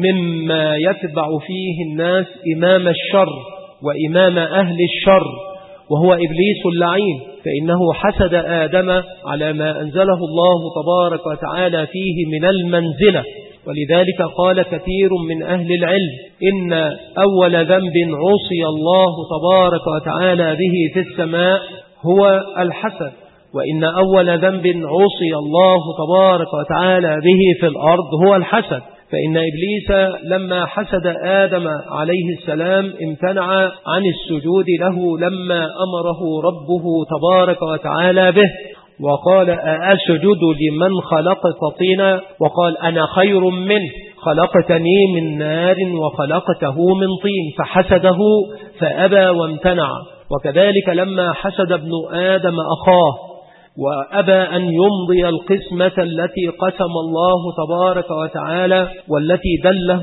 مما يتبع فيه الناس إمام الشر وإمام أهل الشر، وهو إبليس اللعين، فإنه حسد آدم على ما أنزله الله تبارك وتعالى فيه من المنزلة. ولذلك قال كثير من أهل العلم: إن أول ذنب عصي الله تبارك وتعالى به في السماء هو الحسد، وإن أول ذنب عصي الله تبارك وتعالى به في الأرض هو الحسد. فإن إبليس لما حسد آدم عليه السلام امتنع عن السجود له لما أمره ربه تبارك وتعالى به، وقال: أسجد لمن خلقت طينا؟ وقال: أنا خير منه، خلقتني من نار وخلقته من طين، فحسده فأبى وامتنع. وكذلك لما حسد ابن آدم أخاه وأبى أن يمضي القسمة التي قسم الله تبارك وتعالى والتي دله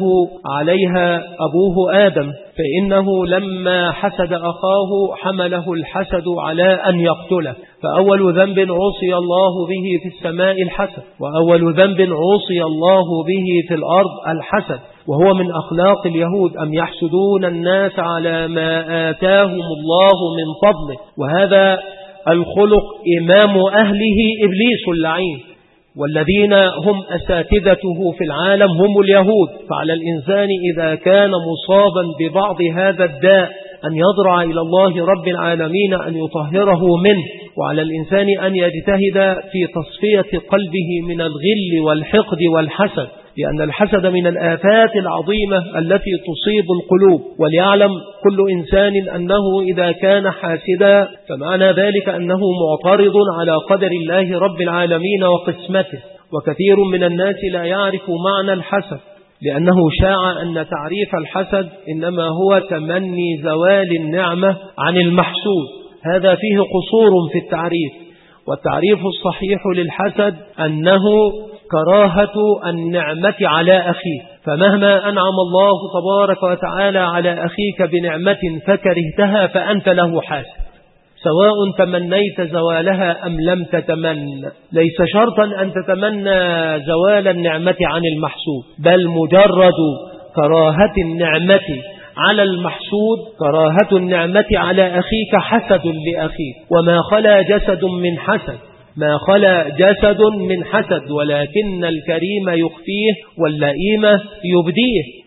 عليها أبوه آدم، فإنه لما حسد أخاه حمله الحسد على أن يقتله. فأول ذنب عصي الله به في السماء الحسد، وأول ذنب عصي الله به في الأرض الحسد، وهو من أخلاق اليهود: أم يحسدون الناس على ما آتاهم الله من فضله. وهذا الخلق إمام أهله إبليس اللعين، والذين هم أساتذته في العالم هم اليهود. فعلى الإنسان إذا كان مصابا ببعض هذا الداء أن يضرع إلى الله رب العالمين أن يطهره منه، وعلى الإنسان أن يجتهد في تصفية قلبه من الغل والحقد والحسد، لأن الحسد من الآفات العظيمة التي تصيب القلوب. وليعلم كل إنسان أنه إذا كان حاسدا فمعنى ذلك أنه معترض على قدر الله رب العالمين وقسمته. وكثير من الناس لا يعرف معنى الحسد، لأنه شاع أن تعريف الحسد إنما هو تمني زوال النعمة عن المحسود. هذا فيه قصور في التعريف، والتعريف الصحيح للحسد أنه كراهة النعمة على أخيك، فمهما أنعم الله تبارك وتعالى على أخيك بنعمة فكرهتها فأنت له حاسد، سواء تمنيت زوالها أم لم تتمن. ليس شرطا أن تتمنى زوال النعمة عن المحسود، بل مجرد كراهة النعمة على المحسود كراهة النعمة على أخيك حسد لأخيك. وما خلا جسد من حسد، ما خلا جسد من حسد، ولكن الكريم يخفيه واللئيم يبديه.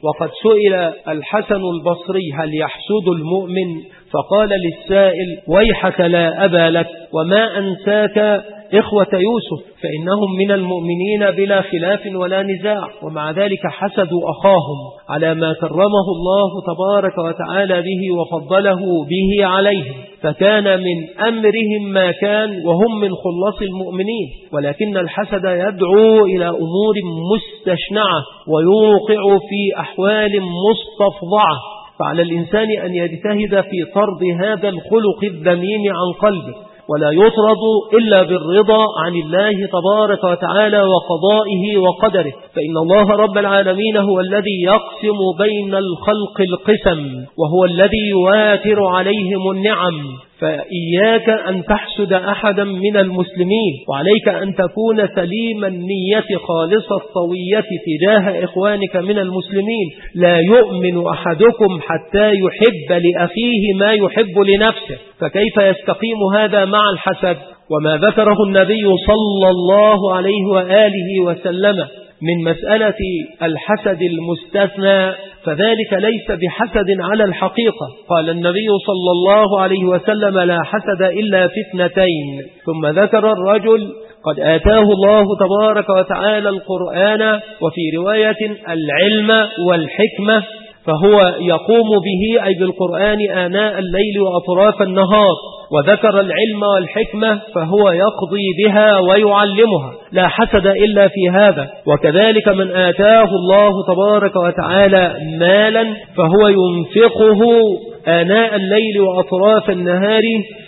وقد سئل الحسن البصري هل يحسد المؤمن؟ فقال للسائل ويحك لا أبا لك، وما أنساك إخوة يوسف فإنهم من المؤمنين بلا خلاف ولا نزاع، ومع ذلك حسدوا أخاهم على ما كرمه الله تبارك وتعالى به وفضله به عليهم، فكان من أمرهم ما كان وهم من خلص المؤمنين، ولكن الحسد يدعو إلى أمور مستشنعة ويوقع في أحوال مستفضعة، فعلى الإنسان أن يجتهد في طرد هذا الخلق الذميم عن قلبه، ولا يطرد إلا بالرضا عن الله تبارك وتعالى وقضائه وقدره، فإن الله رب العالمين هو الذي يقسم بين الخلق القسم، وهو الذي يواتر عليهم النعم، فإياك أن تحسد أحدا من المسلمين، وعليك أن تكون سليم النية خالص الطوية تجاه إخوانك من المسلمين. لا يؤمن أحدكم حتى يحب لأخيه ما يحب لنفسه، فكيف يستقيم هذا مع الحسد؟ وما ذكره النبي صلى الله عليه وآله وسلم من مسألة الحسد المستثنى فذلك ليس بحسد على الحقيقة. قال النبي صلى الله عليه وسلم لا حسد إلا في اثنتين، ثم ذكر الرجل قد آتاه الله تبارك وتعالى القرآن، وفي رواية العلم والحكمة، فهو يقوم به أي بالقرآن آناء الليل وأطراف النهار، وذكر العلم والحكمة فهو يقضي بها ويعلمها، لا حسد إلا في هذا. وكذلك من آتاه الله تبارك وتعالى مالا فهو ينفقه آناء الليل وأطراف النهار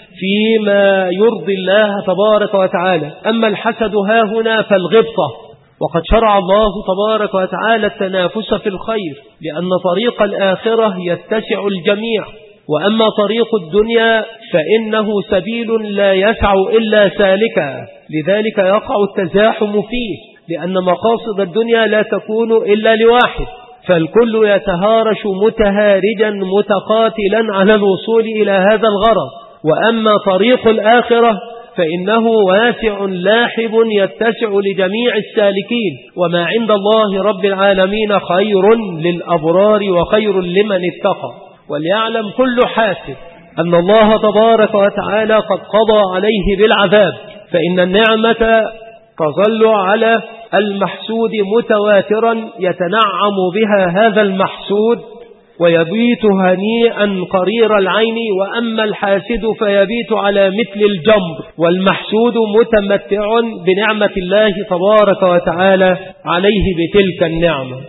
فيما يرضي الله تبارك وتعالى. أما الحسد هاهنا فالغبطة، وقد شرع الله تبارك وتعالى التنافس في الخير، لأن طريق الآخرة يتسع الجميع، وأما طريق الدنيا فإنه سبيل لا يسع إلا سالكا، لذلك يقع التزاحم فيه، لأن مقاصد الدنيا لا تكون إلا لواحد، فالكل يتهارش متهارجا متقاتلا على الوصول إلى هذا الغرض. وأما طريق الآخرة فإنه واسع لاحب يتسع لجميع السالكين، وما عند الله رب العالمين خير للأبرار وخير لمن اتقى. وليعلم كل حاسد أن الله تبارك وتعالى قد قضى عليه بالعذاب، فإن النعمة تظل على المحسود متواترا يتنعم بها هذا المحسود ويبيت هنيئا قرير العين، وأما الحاسد فيبيت على مثل الجمر، والمحسود متمتع بنعمة الله تبارك وتعالى عليه بتلك النعمة.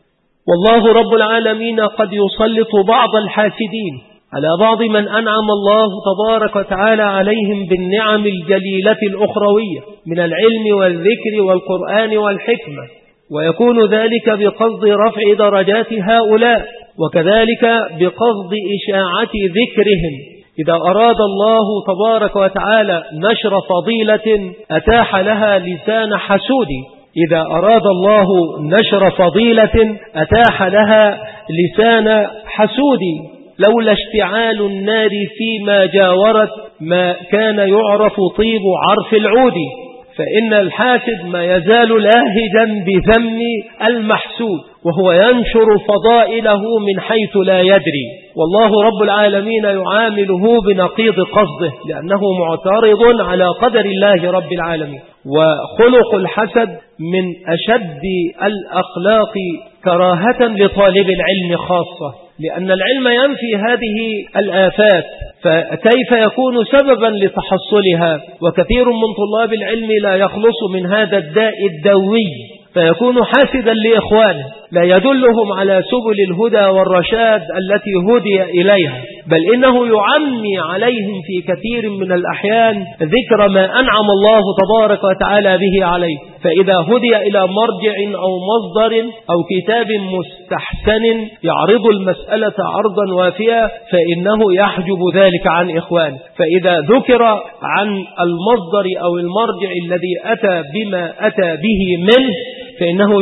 والله رب العالمين قد يسلط بعض الحاسدين على بعض من أنعم الله تبارك وتعالى عليهم بالنعم الجليلة الأخروية من العلم والذكر والقرآن والحكمة، ويكون ذلك بقصد رفع درجات هؤلاء، وكذلك بقصد إشاعة ذكرهم. إذا أراد الله تبارك وتعالى نشر فضيلة أتاح لها لسان حسود، إذا أراد الله نشر فضيلة أتاح لها لسان حسود. لولا اشتعال النار فيما جاورت ما كان يعرف طيب عرف العود، فإن الحاسد ما يزال لاهجا بذم المحسود، وهو ينشر فضائله من حيث لا يدري، والله رب العالمين يعامله بنقيض قصده، لأنه معترض على قدر الله رب العالمين. وخلق الحسد من أشد الأخلاق كراهة لطالب العلم خاصة، لأن العلم ينفي هذه الآفات، فكيف يكون سببا لتحصلها؟ وكثير من طلاب العلم لا يخلص من هذا الداء الدوي، فيكون حاسدا لإخوانه، لا يدلهم على سبل الهدى والرشاد التي هدي إليها، بل إنه يعمي عليهم في كثير من الأحيان ذكر ما أنعم الله تبارك وتعالى به عليه، فإذا هدي إلى مرجع أو مصدر أو كتاب مستحسن يعرض المسألة عرضا وافيا فإنه يحجب ذلك عن إخوانه، فإذا ذكر عن المصدر أو المرجع الذي أتى بما أتى به منه فإنه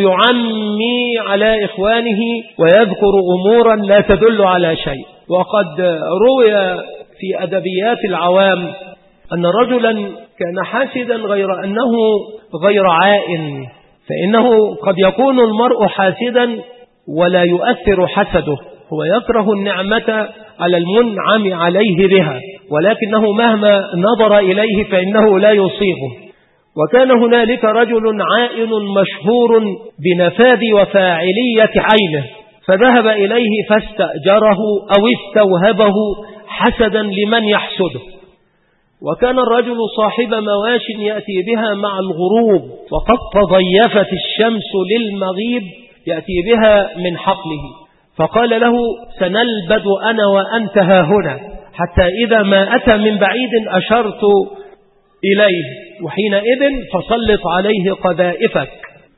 يعمي على إخوانه ويذكر أمورا لا تدل على شيء. وقد روي في أدبيات العوام أن رجلا كان حاسدا غير أنه غير عائن، فإنه قد يكون المرء حاسدا ولا يؤثر حسده. هو يكره النعمة على المنعم عليه بها، ولكنه مهما نظر إليه فإنه لا يصيبه. وكان هنالك رجل عائن مشهور بنفاذ وفاعلية عينه، فذهب إليه فاستأجره أو استوهبه حسدا لمن يحسده. وكان الرجل صاحب مواش يأتي بها مع الغروب، وقد تضيفت الشمس للمغيب يأتي بها من حقله، فقال له: سنلبد أنا وأنت هاهنا، حتى إذا ما أتى من بعيد أشرت إليه، وحينئذ فسلط عليه قذائفك.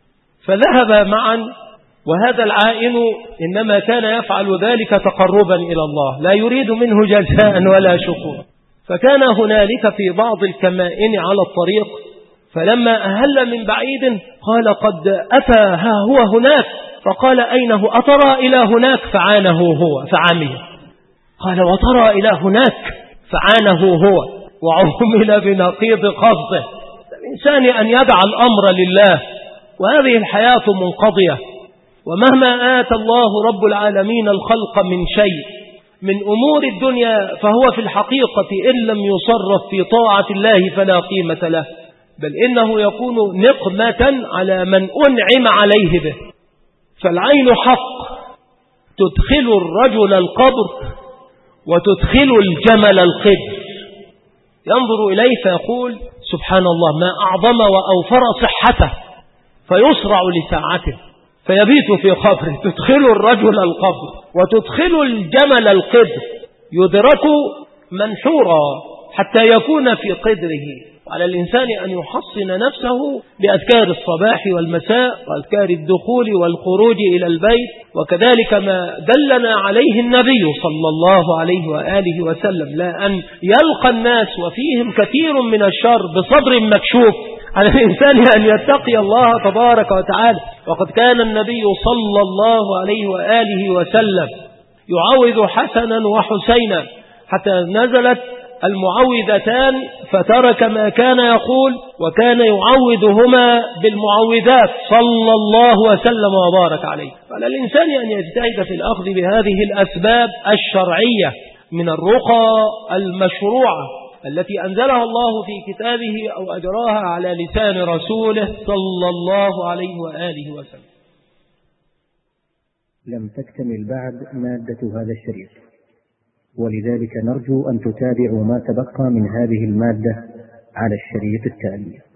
فذهب معا، وهذا العائن إنما كان يفعل ذلك تقربا إلى الله، لا يريد منه جزاء ولا شكور. فكان هنالك في بعض الكمائن على الطريق، فلما أهل من بعيد قال: قد أتى ها هو هناك. فقال: أينه؟ أترى إلى هناك؟ فعانه هو فعمي. قال: وترى إلى هناك؟ فعانه هو وعمل بنقيض قصده. الإنسان أن يدع الأمر لله، وهذه الحياة منقضية، ومهما آتى الله رب العالمين الخلق من شيء من أمور الدنيا فهو في الحقيقة إن لم يصرف في طاعة الله فلا قيمة له، بل إنه يكون نقمة على من أنعم عليه به. فالعين حق تدخل الرجل القبر وتدخل الجمل القدر. ينظر إليه فيقول: سبحان الله، ما أعظم وأوفر صحته، فيسرع لساعته فيبيت في قبره. تدخل الرجل القبر وتدخل الجمل القدر، يدرك منحورا حتى يكون في قدره. على الإنسان أن يحصن نفسه بأذكار الصباح والمساء وأذكار الدخول والخروج إلى البيت، وكذلك ما دلنا عليه النبي صلى الله عليه وآله وسلم، لا أن يلقى الناس وفيهم كثير من الشر بصدر مكشوف. على الإنسان أن يتقي الله تبارك وتعالى. وقد كان النبي صلى الله عليه وآله وسلم يعوذ حسنا وحسينا حتى نزلت المعوذتان، فترك ما كان يقول وكان يعوذهما بالمعوذات صلى الله وسلم وبارك عليه. فعلى الإنسان أن يجتهد في الأخذ بهذه الأسباب الشرعية من الرقى المشروعة التي أنزلها الله في كتابه أو أجراها على لسان رسوله صلى الله عليه وآله وسلم. لم تكتمل بعد مادة هذا الشريط، ولذلك نرجو أن تتابعوا ما تبقى من هذه المادة على الشريط التالي.